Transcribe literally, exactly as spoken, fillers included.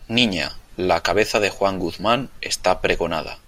Niña, la cabeza de Juan Guzmán está pregonada.